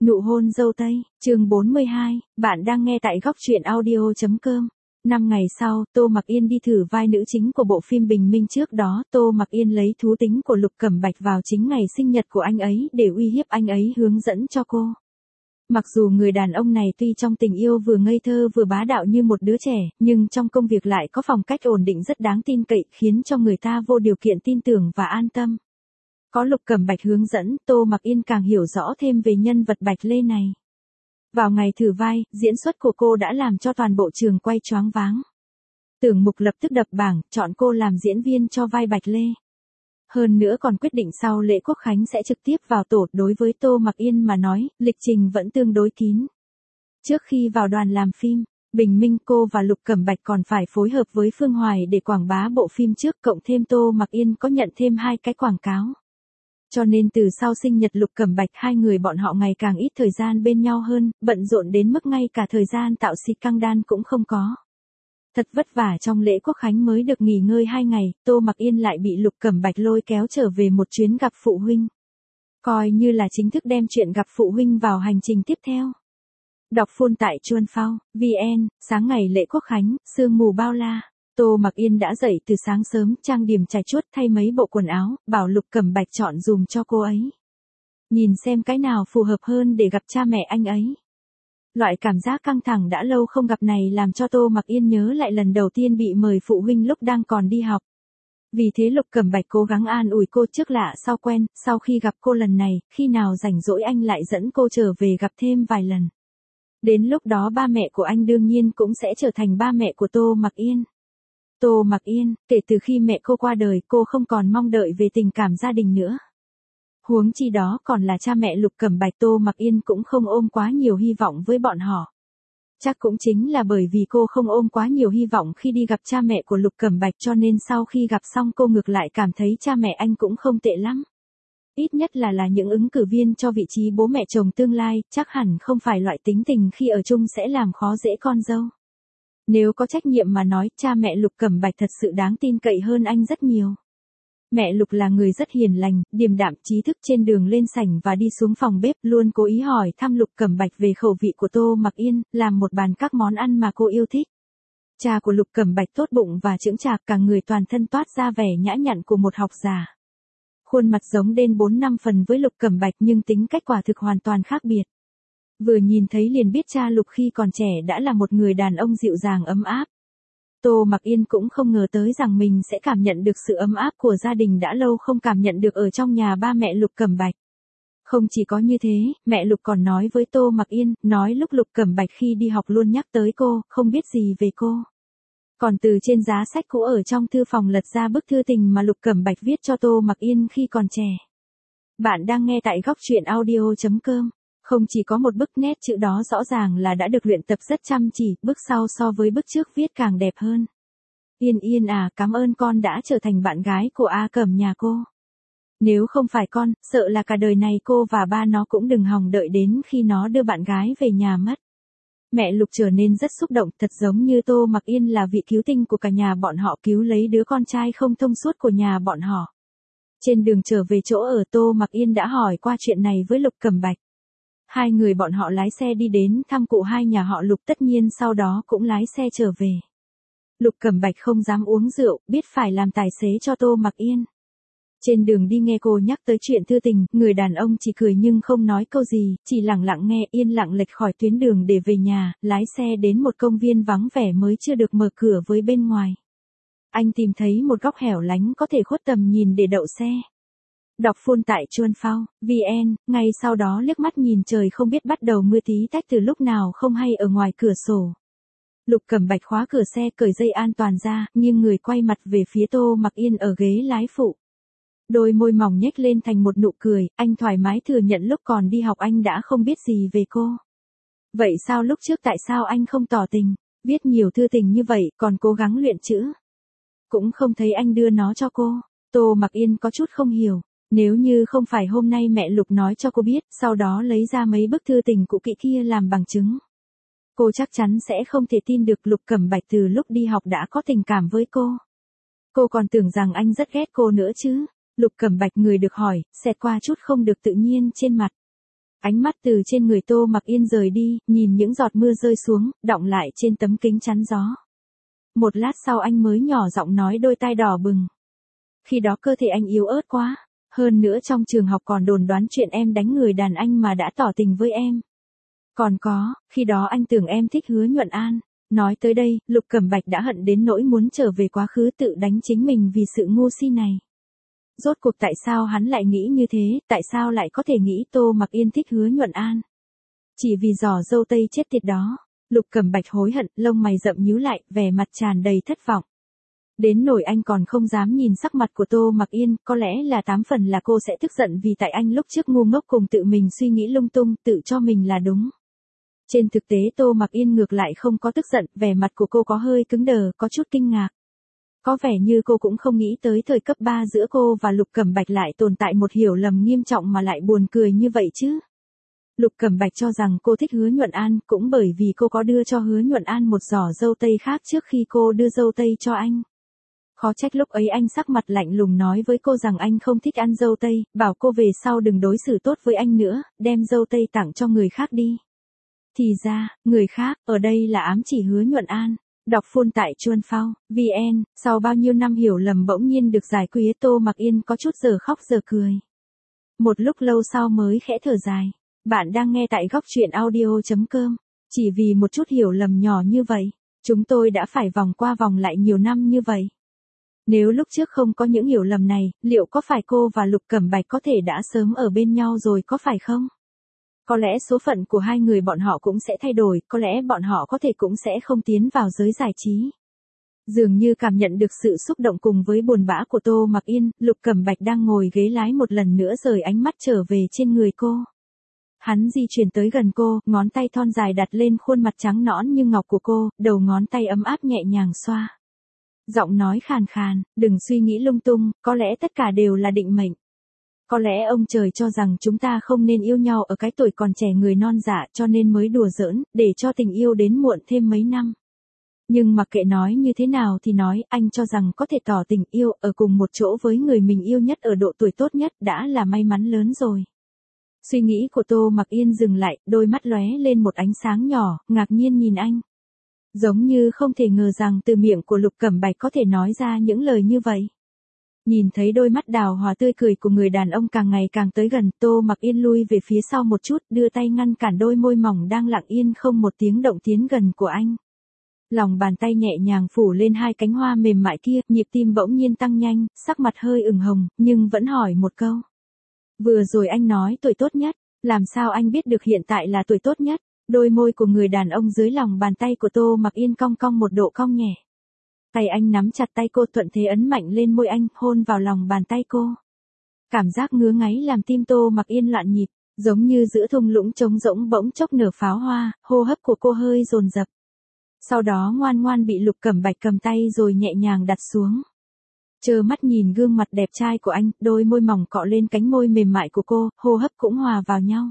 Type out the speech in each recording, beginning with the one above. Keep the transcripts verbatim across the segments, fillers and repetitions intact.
Nụ hôn dâu tây, chương bốn mươi hai, bạn đang nghe tại góc truyện audio.com. Năm ngày sau, Tô Mặc Yên đi thử vai nữ chính của bộ phim Bình Minh. Trước đó, Tô Mặc Yên lấy thú tính của Lục Cẩm Bạch vào chính ngày sinh nhật của anh ấy để uy hiếp anh ấy hướng dẫn cho cô. Mặc dù người đàn ông này tuy trong tình yêu vừa ngây thơ vừa bá đạo như một đứa trẻ, nhưng trong công việc lại có phong cách ổn định rất đáng tin cậy, khiến cho người ta vô điều kiện tin tưởng và an tâm. Có Lục Cẩm Bạch hướng dẫn, Tô Mặc Yên càng hiểu rõ thêm về nhân vật Bạch Lê này. Vào ngày thử vai, diễn xuất của cô đã làm cho toàn bộ trường quay choáng váng. Tưởng Mục lập tức đập bảng, chọn cô làm diễn viên cho vai Bạch Lê. Hơn nữa còn quyết định sau lễ Quốc Khánh sẽ trực tiếp vào tổ. Đối với Tô Mặc Yên mà nói, lịch trình vẫn tương đối kín. Trước khi vào đoàn làm phim, Bình Minh, cô và Lục Cẩm Bạch còn phải phối hợp với Phương Hoài để quảng bá bộ phim trước, cộng thêm Tô Mặc Yên có nhận thêm hai cái quảng cáo. Cho nên từ sau sinh nhật Lục Cẩm Bạch, hai người bọn họ ngày càng ít thời gian bên nhau hơn, bận rộn đến mức ngay cả thời gian tạo xì căng đan cũng không có. Thật vất vả trong lễ Quốc Khánh mới được nghỉ ngơi hai ngày, Tô Mặc Yên lại bị Lục Cẩm Bạch lôi kéo trở về một chuyến gặp phụ huynh. Coi như là chính thức đem chuyện gặp phụ huynh vào hành trình tiếp theo. Đọc full tại chuan phao chấm vn, sáng ngày lễ Quốc Khánh, sương mù bao la. Tô Mặc Yên đã dậy từ sáng sớm, trang điểm chải chuốt, thay mấy bộ quần áo, bảo Lục Cẩm Bạch chọn dùm cho cô ấy. Nhìn xem cái nào phù hợp hơn để gặp cha mẹ anh ấy. Loại cảm giác căng thẳng đã lâu không gặp này làm cho Tô Mặc Yên nhớ lại lần đầu tiên bị mời phụ huynh lúc đang còn đi học. Vì thế Lục Cẩm Bạch cố gắng an ủi cô trước lạ sau quen, sau khi gặp cô lần này, khi nào rảnh rỗi anh lại dẫn cô trở về gặp thêm vài lần. Đến lúc đó ba mẹ của anh đương nhiên cũng sẽ trở thành ba mẹ của Tô Mặc Yên. Tô Mặc Yên, kể từ khi mẹ cô qua đời, cô không còn mong đợi về tình cảm gia đình nữa. Huống chi đó còn là cha mẹ Lục Cẩm Bạch. Tô Mặc Yên cũng không ôm quá nhiều hy vọng với bọn họ. Chắc cũng chính là bởi vì cô không ôm quá nhiều hy vọng khi đi gặp cha mẹ của Lục Cẩm Bạch, cho nên sau khi gặp xong cô ngược lại cảm thấy cha mẹ anh cũng không tệ lắm. Ít nhất là là những ứng cử viên cho vị trí bố mẹ chồng tương lai, chắc hẳn không phải loại tính tình khi ở chung sẽ làm khó dễ con dâu. Nếu có trách nhiệm mà nói, cha mẹ Lục Cẩm Bạch thật sự đáng tin cậy hơn anh rất nhiều. Mẹ Lục là người rất hiền lành, điềm đạm, trí thức. Trên đường lên sảnh và đi xuống phòng bếp, luôn cố ý hỏi thăm Lục Cẩm Bạch về khẩu vị của Tô Mặc Yên, làm một bàn các món ăn mà cô yêu thích. Cha của Lục Cẩm Bạch tốt bụng và chững chạc, cả người toàn thân toát ra vẻ nhã nhặn của một học giả. Khuôn mặt giống đến bốn năm phần với Lục Cẩm Bạch nhưng tính cách quả thực hoàn toàn khác biệt. Vừa nhìn thấy liền biết cha Lục khi còn trẻ đã là một người đàn ông dịu dàng ấm áp. Tô Mặc Yên cũng không ngờ tới rằng mình sẽ cảm nhận được sự ấm áp của gia đình đã lâu không cảm nhận được ở trong nhà ba mẹ Lục Cẩm Bạch. Không chỉ có như thế, mẹ Lục còn nói với Tô Mặc Yên, nói lúc Lục Cẩm Bạch khi đi học luôn nhắc tới cô, không biết gì về cô. Còn từ trên giá sách cũ ở trong thư phòng lật ra bức thư tình mà Lục Cẩm Bạch viết cho Tô Mặc Yên khi còn trẻ. Bạn đang nghe tại góc truyện audio.com. Không chỉ có một bức nét chữ đó rõ ràng là đã được luyện tập rất chăm chỉ, bức sau so với bức trước viết càng đẹp hơn. Yên Yên à, cảm ơn con đã trở thành bạn gái của A Cẩm nhà cô. Nếu không phải con, sợ là cả đời này cô và ba nó cũng đừng hòng đợi đến khi nó đưa bạn gái về nhà mất. Mẹ Lục trở nên rất xúc động, thật giống như Tô Mặc Yên là vị cứu tinh của cả nhà bọn họ, cứu lấy đứa con trai không thông suốt của nhà bọn họ. Trên đường trở về chỗ ở, Tô Mặc Yên đã hỏi qua chuyện này với Lục Cẩm Bạch. Hai người bọn họ lái xe đi đến thăm cụ hai nhà họ Lục, tất nhiên sau đó cũng lái xe trở về. Lục Cẩm Bạch không dám uống rượu, biết phải làm tài xế cho Tô Mặc Yên. Trên đường đi nghe cô nhắc tới chuyện thư tình, người đàn ông chỉ cười nhưng không nói câu gì, chỉ lặng lặng nghe, yên lặng lệch khỏi tuyến đường để về nhà, lái xe đến một công viên vắng vẻ mới chưa được mở cửa với bên ngoài. Anh tìm thấy một góc hẻo lánh có thể khuất tầm nhìn để đậu xe. Đọc full tại chuan phao chấm vn, ngay sau đó liếc mắt nhìn trời không biết bắt đầu mưa tí tách từ lúc nào không hay ở ngoài cửa sổ. Lục Cẩm Bạch khóa cửa xe, cởi dây an toàn ra, nhưng người quay mặt về phía Tô Mặc Yên ở ghế lái phụ. Đôi môi mỏng nhếch lên thành một nụ cười, anh thoải mái thừa nhận lúc còn đi học anh đã không biết gì về cô. Vậy sao lúc trước tại sao anh không tỏ tình, viết nhiều thư tình như vậy, còn cố gắng luyện chữ? Cũng không thấy anh đưa nó cho cô. Tô Mặc Yên có chút không hiểu. Nếu như không phải hôm nay mẹ Lục nói cho cô biết, sau đó lấy ra mấy bức thư tình cũ kỹ kia làm bằng chứng, cô chắc chắn sẽ không thể tin được Lục Cẩm Bạch từ lúc đi học đã có tình cảm với cô. Cô còn tưởng rằng anh rất ghét cô nữa chứ. Lục Cẩm Bạch người được hỏi, xẹt qua chút không được tự nhiên trên mặt. Ánh mắt từ trên người Tô Mặc Yên rời đi, nhìn những giọt mưa rơi xuống, đọng lại trên tấm kính chắn gió. Một lát sau anh mới nhỏ giọng nói đôi tai đỏ bừng. Khi đó cơ thể anh yếu ớt quá, hơn nữa trong trường học còn đồn đoán chuyện em đánh người đàn anh mà đã tỏ tình với em. Còn có, khi đó anh tưởng em thích Hứa Nhuận An. Nói tới đây, Lục Cẩm Bạch đã hận đến nỗi muốn trở về quá khứ tự đánh chính mình vì sự ngu si này. Rốt cuộc tại sao hắn lại nghĩ như thế, tại sao lại có thể nghĩ Tô Mặc Yên thích Hứa Nhuận An? Chỉ vì giỏ dâu tây chết tiệt đó. Lục Cẩm Bạch hối hận, lông mày rậm nhíu lại, vẻ mặt tràn đầy thất vọng. Đến nỗi anh còn không dám nhìn sắc mặt của Tô Mặc Yên, có lẽ là tám phần là cô sẽ tức giận vì tại anh lúc trước ngu ngốc cùng tự mình suy nghĩ lung tung, tự cho mình là đúng. Trên thực tế Tô Mặc Yên ngược lại không có tức giận, vẻ mặt của cô có hơi cứng đờ, có chút kinh ngạc. Có vẻ như cô cũng không nghĩ tới thời cấp ba giữa cô và Lục Cẩm Bạch lại tồn tại một hiểu lầm nghiêm trọng mà lại buồn cười như vậy chứ. Lục Cẩm Bạch cho rằng cô thích Hứa Nhuận An cũng bởi vì cô có đưa cho Hứa Nhuận An một giỏ dâu tây khác trước khi cô đưa dâu tây cho anh. Khó trách lúc ấy anh sắc mặt lạnh lùng nói với cô rằng anh không thích ăn dâu tây, bảo cô về sau đừng đối xử tốt với anh nữa, đem dâu tây tặng cho người khác đi. Thì ra, người khác, ở đây là ám chỉ Hứa Nhuận An. Đọc full tại chuan phao, vn, sau bao nhiêu năm hiểu lầm bỗng nhiên được giải quyết, Tô Mặc Yên có chút giờ khóc giờ cười. Một lúc lâu sau mới khẽ thở dài. Bạn đang nghe tại góc truyện audio.com. Chỉ vì một chút hiểu lầm nhỏ như vậy, chúng tôi đã phải vòng qua vòng lại nhiều năm như vậy. Nếu lúc trước không có những hiểu lầm này, liệu có phải cô và Lục Cẩm Bạch có thể đã sớm ở bên nhau rồi có phải không? Có lẽ số phận của hai người bọn họ cũng sẽ thay đổi, có lẽ bọn họ có thể cũng sẽ không tiến vào giới giải trí. Dường như cảm nhận được sự xúc động cùng với buồn bã của Tô Mặc Yên, Lục Cẩm Bạch đang ngồi ghế lái một lần nữa rời ánh mắt trở về trên người cô. Hắn di chuyển tới gần cô, ngón tay thon dài đặt lên khuôn mặt trắng nõn như ngọc của cô, đầu ngón tay ấm áp nhẹ nhàng xoa. Giọng nói khàn khàn, đừng suy nghĩ lung tung, có lẽ tất cả đều là định mệnh. Có lẽ ông trời cho rằng chúng ta không nên yêu nhau ở cái tuổi còn trẻ người non dạ cho nên mới đùa giỡn, để cho tình yêu đến muộn thêm mấy năm. Nhưng mặc kệ nói như thế nào thì nói, anh cho rằng có thể tỏ tình yêu ở cùng một chỗ với người mình yêu nhất ở độ tuổi tốt nhất đã là may mắn lớn rồi. Suy nghĩ của Tô Mặc Yên dừng lại, đôi mắt lóe lên một ánh sáng nhỏ, ngạc nhiên nhìn anh. Giống như không thể ngờ rằng từ miệng của Lục Cẩm Bạch có thể nói ra những lời như vậy. Nhìn thấy đôi mắt đào hòa tươi cười của người đàn ông càng ngày càng tới gần, Tô Mặc Yên lui về phía sau một chút, đưa tay ngăn cản đôi môi mỏng đang lặng yên không một tiếng động tiến gần của anh. Lòng bàn tay nhẹ nhàng phủ lên hai cánh hoa mềm mại kia, nhịp tim bỗng nhiên tăng nhanh, sắc mặt hơi ửng hồng, nhưng vẫn hỏi một câu. Vừa rồi anh nói tuổi tốt nhất, làm sao anh biết được hiện tại là tuổi tốt nhất? Đôi môi của người đàn ông dưới lòng bàn tay của Tô Mặc Yên cong cong một độ cong nhẹ. Tay anh nắm chặt tay cô thuận thế ấn mạnh lên môi anh, hôn vào lòng bàn tay cô. Cảm giác ngứa ngáy làm tim Tô Mặc Yên loạn nhịp, giống như giữa thung lũng trống rỗng bỗng chốc nở pháo hoa, hô hấp của cô hơi dồn dập. Sau đó ngoan ngoan bị Lục Cẩm Bạch cầm tay rồi nhẹ nhàng đặt xuống. Trơ mắt nhìn gương mặt đẹp trai của anh, đôi môi mỏng cọ lên cánh môi mềm mại của cô, hô hấp cũng hòa vào nhau.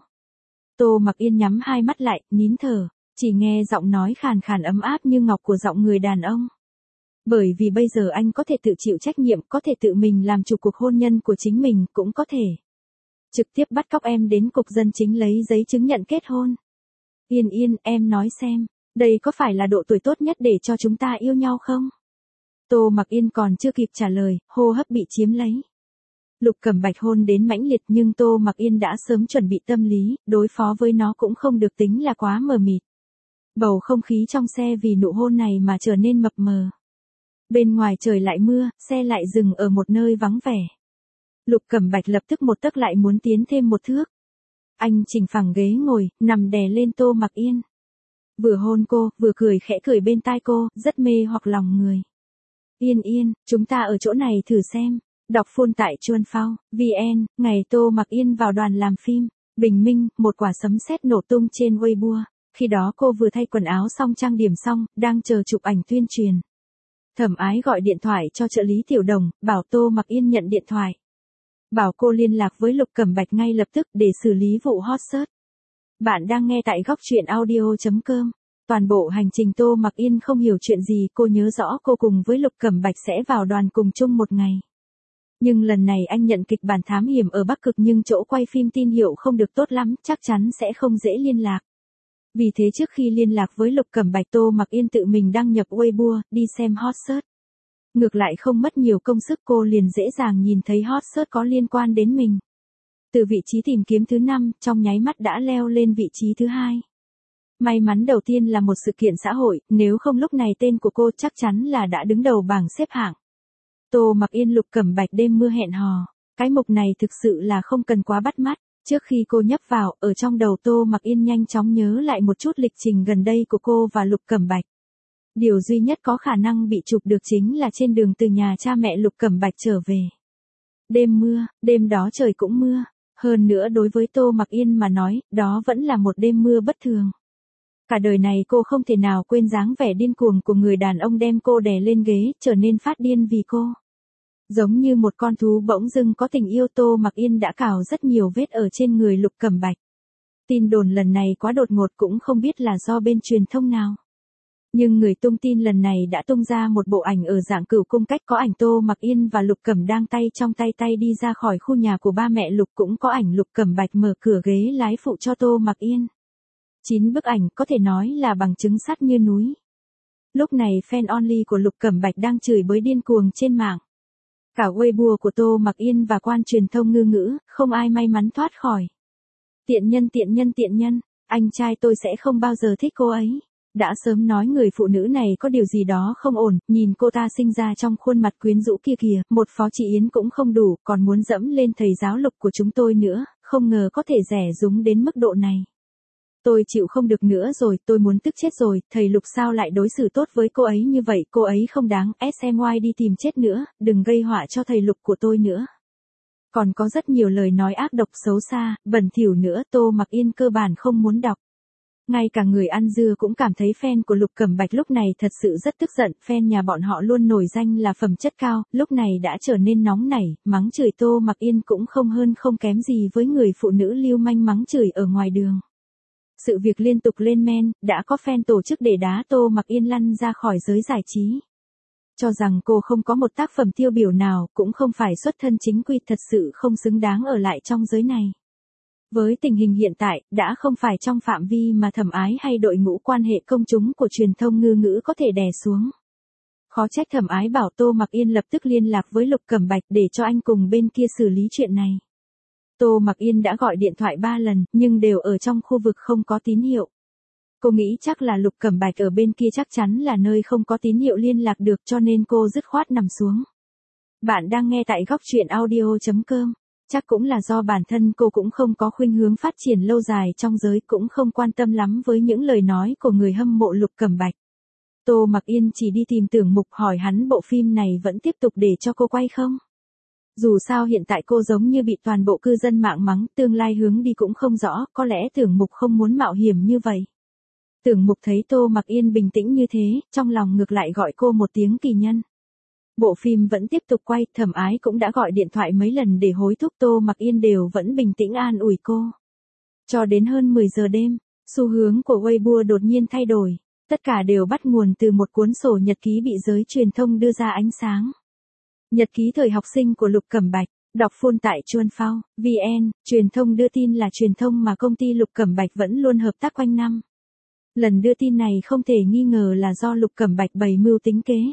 Tô Mặc Yên nhắm hai mắt lại, nín thở, chỉ nghe giọng nói khàn khàn ấm áp như ngọc của giọng người đàn ông. Bởi vì bây giờ anh có thể tự chịu trách nhiệm, có thể tự mình làm chủ cuộc hôn nhân của chính mình, cũng có thể trực tiếp bắt cóc em đến cục dân chính lấy giấy chứng nhận kết hôn. Yên Yên, em nói xem, đây có phải là độ tuổi tốt nhất để cho chúng ta yêu nhau không? Tô Mặc Yên còn chưa kịp trả lời, hô hấp bị chiếm lấy. Lục Cẩm Bạch hôn đến mãnh liệt nhưng Tô Mặc Yên đã sớm chuẩn bị tâm lý, đối phó với nó cũng không được tính là quá mờ mịt. Bầu không khí trong xe vì nụ hôn này mà trở nên mập mờ. Bên ngoài trời lại mưa, xe lại dừng ở một nơi vắng vẻ. Lục Cẩm Bạch lập tức một tấc lại muốn tiến thêm một thước. Anh chỉnh phẳng ghế ngồi, nằm đè lên Tô Mặc Yên. Vừa hôn cô, vừa cười khẽ cười bên tai cô, rất mê hoặc lòng người. Yên Yên, chúng ta ở chỗ này thử xem. Đọc full tại chuan phao, vn, ngày Tô Mặc Yên vào đoàn làm phim. Bình minh, một quả sấm sét nổ tung trên Weibo. Khi đó cô vừa thay quần áo xong trang điểm xong, đang chờ chụp ảnh tuyên truyền. Thẩm Ái gọi điện thoại cho trợ lý Tiểu Đồng, bảo Tô Mặc Yên nhận điện thoại. Bảo cô liên lạc với Lục Cẩm Bạch ngay lập tức để xử lý vụ hot search. Bạn đang nghe tại góc truyện audio.com. Toàn bộ hành trình Tô Mặc Yên không hiểu chuyện gì, cô nhớ rõ cô cùng với Lục Cẩm Bạch sẽ vào đoàn cùng chung một ngày. Nhưng lần này anh nhận kịch bản thám hiểm ở Bắc Cực nhưng chỗ quay phim tin hiệu không được tốt lắm, chắc chắn sẽ không dễ liên lạc. Vì thế trước khi liên lạc với Lục Cẩm Bạch, Tô Mặc Yên tự mình đăng nhập Weibo, đi xem hot search. Ngược lại không mất nhiều công sức, cô liền dễ dàng nhìn thấy hot search có liên quan đến mình. Từ vị trí tìm kiếm thứ năm, trong nháy mắt đã leo lên vị trí thứ hai. May mắn đầu tiên là một sự kiện xã hội, nếu không lúc này tên của cô chắc chắn là đã đứng đầu bảng xếp hạng. Tô Mặc Yên Lục Cẩm Bạch đêm mưa hẹn hò. Cái mục này thực sự là không cần quá bắt mắt. Trước khi cô nhấp vào, ở trong đầu Tô Mặc Yên nhanh chóng nhớ lại một chút lịch trình gần đây của cô và Lục Cẩm Bạch. Điều duy nhất có khả năng bị chụp được chính là trên đường từ nhà cha mẹ Lục Cẩm Bạch trở về. Đêm mưa, đêm đó trời cũng mưa. Hơn nữa đối với Tô Mặc Yên mà nói, đó vẫn là một đêm mưa bất thường. Cả đời này cô không thể nào quên dáng vẻ điên cuồng của người đàn ông đem cô đè lên ghế, trở nên phát điên vì cô. Giống như một con thú bỗng dưng có tình yêu, Tô Mặc Yên đã cào rất nhiều vết ở trên người Lục Cẩm Bạch. Tin đồn lần này quá đột ngột, cũng không biết là do bên truyền thông nào. Nhưng người tung tin lần này đã tung ra một bộ ảnh ở dạng cửu cung cách, có ảnh Tô Mặc Yên và Lục Cẩm đang tay trong tay tay đi ra khỏi khu nhà của ba mẹ Lục, cũng có ảnh Lục Cẩm Bạch mở cửa ghế lái phụ cho Tô Mặc Yên. Chín bức ảnh có thể nói là bằng chứng sắt như núi. Lúc này fan only của Lục Cẩm Bạch đang chửi bới điên cuồng trên mạng. Cả Weibo của Tô Mặc Yên và quan truyền thông ngư ngữ, không ai may mắn thoát khỏi. Tiện nhân tiện nhân tiện nhân, anh trai tôi sẽ không bao giờ thích cô ấy. Đã sớm nói người phụ nữ này có điều gì đó không ổn, nhìn cô ta sinh ra trong khuôn mặt quyến rũ kia kìa, một phó chị Yến cũng không đủ, còn muốn dẫm lên thầy giáo Lục của chúng tôi nữa, không ngờ có thể rẻ rúng đến mức độ này. Tôi chịu không được nữa rồi, tôi muốn tức chết rồi, thầy Lục sao lại đối xử tốt với cô ấy như vậy, cô ấy không đáng, ét em i đi tìm chết nữa, đừng gây họa cho thầy Lục của tôi nữa. Còn có rất nhiều lời nói ác độc xấu xa, bẩn thỉu nữa, Tô Mặc Yên cơ bản không muốn đọc. Ngay cả người ăn dưa cũng cảm thấy fan của Lục Cẩm Bạch lúc này thật sự rất tức giận, fan nhà bọn họ luôn nổi danh là phẩm chất cao, lúc này đã trở nên nóng nảy, mắng chửi Tô Mặc Yên cũng không hơn không kém gì với người phụ nữ lưu manh mắng chửi ở ngoài đường. Sự việc liên tục lên men, đã có fan tổ chức để đá Tô Mặc Yên lăn ra khỏi giới giải trí. Cho rằng cô không có một tác phẩm tiêu biểu nào, cũng không phải xuất thân chính quy, thật sự không xứng đáng ở lại trong giới này. Với tình hình hiện tại, đã không phải trong phạm vi mà Thẩm Ái hay đội ngũ quan hệ công chúng của truyền thông ngư ngữ có thể đè xuống. Khó trách Thẩm Ái bảo Tô Mặc Yên lập tức liên lạc với Lục Cẩm Bạch để cho anh cùng bên kia xử lý chuyện này. Tô Mặc Yên đã gọi điện thoại ba lần, nhưng đều ở trong khu vực không có tín hiệu. Cô nghĩ chắc là Lục Cẩm Bạch ở bên kia chắc chắn là nơi không có tín hiệu liên lạc được, cho nên cô dứt khoát nằm xuống. Bạn đang nghe tại góc truyện audio chấm com. Chắc cũng là do bản thân cô cũng không có khuynh hướng phát triển lâu dài trong giới, cũng không quan tâm lắm với những lời nói của người hâm mộ Lục Cẩm Bạch. Tô Mặc Yên chỉ đi tìm Tưởng Mục hỏi hắn bộ phim này vẫn tiếp tục để cho cô quay không? Dù sao hiện tại cô giống như bị toàn bộ cư dân mạng mắng, tương lai hướng đi cũng không rõ, có lẽ Tưởng Mục không muốn mạo hiểm như vậy. Tưởng Mục thấy Tô Mặc Yên bình tĩnh như thế, trong lòng ngược lại gọi cô một tiếng kỳ nhân. Bộ phim vẫn tiếp tục quay, Thẩm Ái cũng đã gọi điện thoại mấy lần để hối thúc, Tô Mặc Yên đều vẫn bình tĩnh an ủi cô. Cho đến hơn mười giờ đêm, xu hướng của Weibo đột nhiên thay đổi, tất cả đều bắt nguồn từ một cuốn sổ nhật ký bị giới truyền thông đưa ra ánh sáng. Nhật ký thời học sinh của Lục Cẩm Bạch, đọc full tại Chuan Phao, vê en, truyền thông đưa tin là truyền thông mà công ty Lục Cẩm Bạch vẫn luôn hợp tác quanh năm. Lần đưa tin này không thể nghi ngờ là do Lục Cẩm Bạch bày mưu tính kế.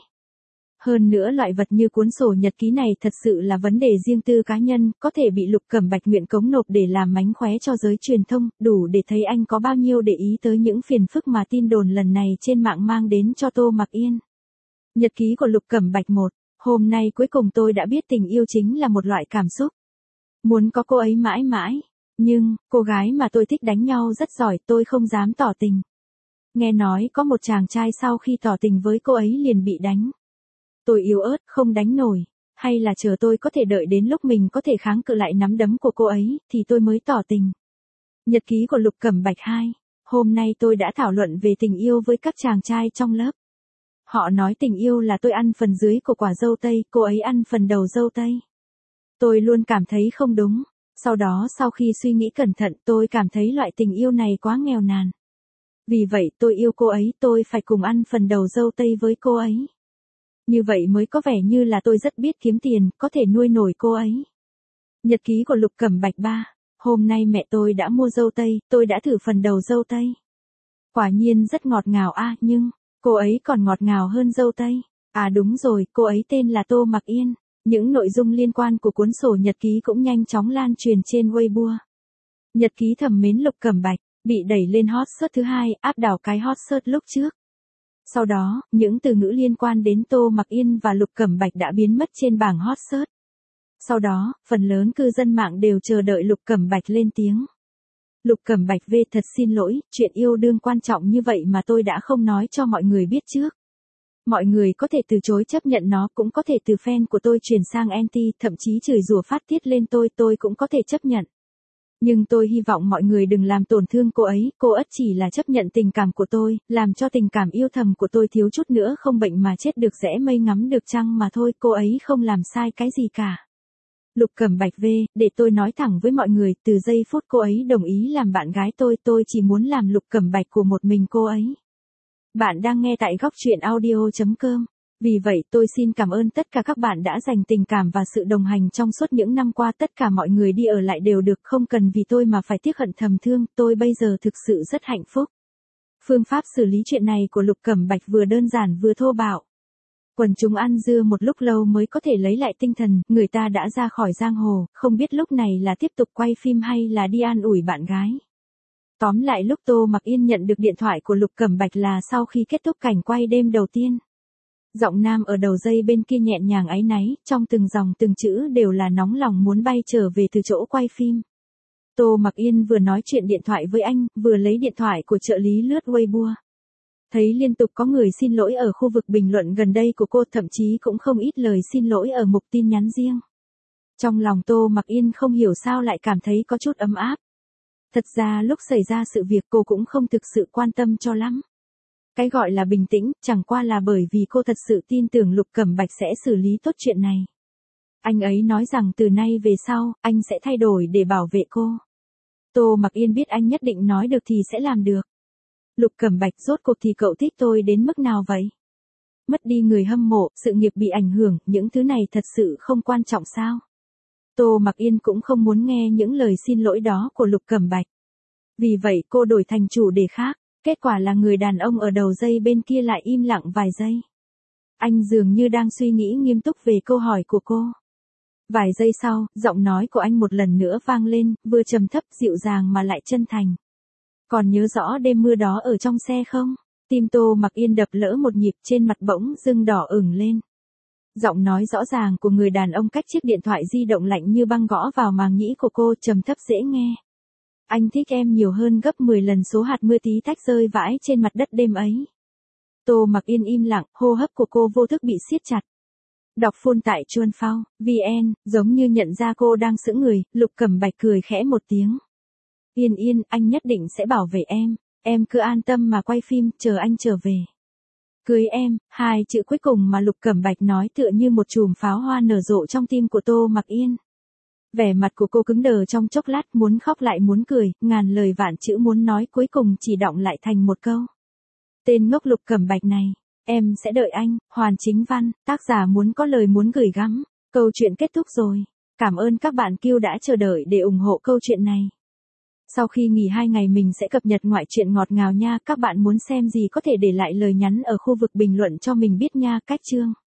Hơn nữa loại vật như cuốn sổ nhật ký này thật sự là vấn đề riêng tư cá nhân, có thể bị Lục Cẩm Bạch nguyện cống nộp để làm mánh khóe cho giới truyền thông, đủ để thấy anh có bao nhiêu để ý tới những phiền phức mà tin đồn lần này trên mạng mang đến cho Tô Mặc Yên. Nhật ký của Lục Cẩm Bạch một. Hôm nay cuối cùng tôi đã biết tình yêu chính là một loại cảm xúc. Muốn có cô ấy mãi mãi. Nhưng, cô gái mà tôi thích đánh nhau rất giỏi, tôi không dám tỏ tình. Nghe nói có một chàng trai sau khi tỏ tình với cô ấy liền bị đánh. Tôi yếu ớt, không đánh nổi. Hay là chờ tôi có thể đợi đến lúc mình có thể kháng cự lại nắm đấm của cô ấy, thì tôi mới tỏ tình. Nhật ký của Lục Cẩm Bạch hai. Hôm nay tôi đã thảo luận về tình yêu với các chàng trai trong lớp. Họ nói tình yêu là tôi ăn phần dưới của quả dâu tây, cô ấy ăn phần đầu dâu tây. Tôi luôn cảm thấy không đúng. Sau đó sau khi suy nghĩ cẩn thận, tôi cảm thấy loại tình yêu này quá nghèo nàn. Vì vậy tôi yêu cô ấy, tôi phải cùng ăn phần đầu dâu tây với cô ấy. Như vậy mới có vẻ như là tôi rất biết kiếm tiền, có thể nuôi nổi cô ấy. Nhật ký của Lục Cẩm Bạch ba. Hôm nay mẹ tôi đã mua dâu tây, tôi đã thử phần đầu dâu tây. Quả nhiên rất ngọt ngào a, nhưng, cô ấy còn ngọt ngào hơn dâu tây. À đúng rồi, cô ấy tên là Tô Mặc Yên. Những nội dung liên quan của cuốn sổ nhật ký cũng nhanh chóng lan truyền trên Weibo. Nhật ký thầm mến Lục Cẩm Bạch, bị đẩy lên hot search thứ hai, áp đảo cái hot search lúc trước. Sau đó, những từ ngữ liên quan đến Tô Mặc Yên và Lục Cẩm Bạch đã biến mất trên bảng hot search. Sau đó, phần lớn cư dân mạng đều chờ đợi Lục Cẩm Bạch lên tiếng. Lục Cẩm Bạch V thật xin lỗi, chuyện yêu đương quan trọng như vậy mà tôi đã không nói cho mọi người biết trước. Mọi người có thể từ chối chấp nhận nó, cũng có thể từ fan của tôi chuyển sang anti, thậm chí chửi rủa phát tiết lên tôi, tôi cũng có thể chấp nhận. Nhưng tôi hy vọng mọi người đừng làm tổn thương cô ấy, cô ất chỉ là chấp nhận tình cảm của tôi, làm cho tình cảm yêu thầm của tôi thiếu chút nữa không bệnh mà chết được rẽ mây ngắm được trăng mà thôi, cô ấy không làm sai cái gì cả. Lục Cẩm Bạch V, để tôi nói thẳng với mọi người, từ giây phút cô ấy đồng ý làm bạn gái tôi, tôi chỉ muốn làm Lục Cẩm Bạch của một mình cô ấy. Bạn đang nghe tại góc truyện audio chấm com. Vì vậy tôi xin cảm ơn tất cả các bạn đã dành tình cảm và sự đồng hành trong suốt những năm qua, tất cả mọi người đi ở lại đều được, không cần vì tôi mà phải tiếc hận thầm thương, tôi bây giờ thực sự rất hạnh phúc. Phương pháp xử lý chuyện này của Lục Cẩm Bạch vừa đơn giản vừa thô bạo. Quần chúng ăn dưa một lúc lâu mới có thể lấy lại tinh thần, người ta đã ra khỏi giang hồ, không biết lúc này là tiếp tục quay phim hay là đi an ủi bạn gái. Tóm lại lúc Tô Mặc Yên nhận được điện thoại của Lục Cẩm Bạch là sau khi kết thúc cảnh quay đêm đầu tiên. Giọng nam ở đầu dây bên kia nhẹ nhàng áy náy, trong từng dòng từng chữ đều là nóng lòng muốn bay trở về từ chỗ quay phim. Tô Mặc Yên vừa nói chuyện điện thoại với anh, vừa lấy điện thoại của trợ lý lướt Weibo. Thấy liên tục có người xin lỗi ở khu vực bình luận gần đây của cô, thậm chí cũng không ít lời xin lỗi ở mục tin nhắn riêng. Trong lòng Tô Mặc Yên không hiểu sao lại cảm thấy có chút ấm áp. Thật ra lúc xảy ra sự việc cô cũng không thực sự quan tâm cho lắm. Cái gọi là bình tĩnh, chẳng qua là bởi vì cô thật sự tin tưởng Lục Cẩm Bạch sẽ xử lý tốt chuyện này. Anh ấy nói rằng từ nay về sau, anh sẽ thay đổi để bảo vệ cô. Tô Mặc Yên biết anh nhất định nói được thì sẽ làm được. Lục Cẩm Bạch, rốt cuộc thì cậu thích tôi đến mức nào vậy? Mất đi người hâm mộ, sự nghiệp bị ảnh hưởng, những thứ này thật sự không quan trọng sao? Tô Mặc Yên cũng không muốn nghe những lời xin lỗi đó của Lục Cẩm Bạch. Vì vậy cô đổi thành chủ đề khác, kết quả là người đàn ông ở đầu dây bên kia lại im lặng vài giây. Anh dường như đang suy nghĩ nghiêm túc về câu hỏi của cô. Vài giây sau, giọng nói của anh một lần nữa vang lên, vừa trầm thấp dịu dàng mà lại chân thành. Còn nhớ rõ đêm mưa đó ở trong xe không? Tim Tô Mặc Yên đập lỡ một nhịp, trên mặt bỗng dưng đỏ ửng lên. Giọng nói rõ ràng của người đàn ông cách chiếc điện thoại di động lạnh như băng gõ vào màng nhĩ của cô, trầm thấp dễ nghe. Anh thích em nhiều hơn gấp mười lần số hạt mưa tí tách rơi vãi trên mặt đất đêm ấy. Tô Mặc Yên im lặng, hô hấp của cô vô thức bị siết chặt. Đọc phone tại chuan phao, vn, giống như nhận ra cô đang sững người, Lục Cẩm Bạch cười khẽ một tiếng. Yên yên, anh nhất định sẽ bảo vệ em, em cứ an tâm mà quay phim, chờ anh trở về. Cưới em, hai chữ cuối cùng mà Lục Cẩm Bạch nói tựa như một chùm pháo hoa nở rộ trong tim của Tô Mặc Yên. Vẻ mặt của cô cứng đờ trong chốc lát, muốn khóc lại muốn cười, ngàn lời vạn chữ muốn nói cuối cùng chỉ đọng lại thành một câu. Tên ngốc Lục Cẩm Bạch này, em sẽ đợi anh, Hoàn Chính Văn, tác giả muốn có lời muốn gửi gắm. Câu chuyện kết thúc rồi. Cảm ơn các bạn Q đã chờ đợi để ủng hộ câu chuyện này. Sau khi nghỉ hai ngày mình sẽ cập nhật ngoại truyện ngọt ngào nha, các bạn muốn xem gì có thể để lại lời nhắn ở khu vực bình luận cho mình biết nha. Cách chương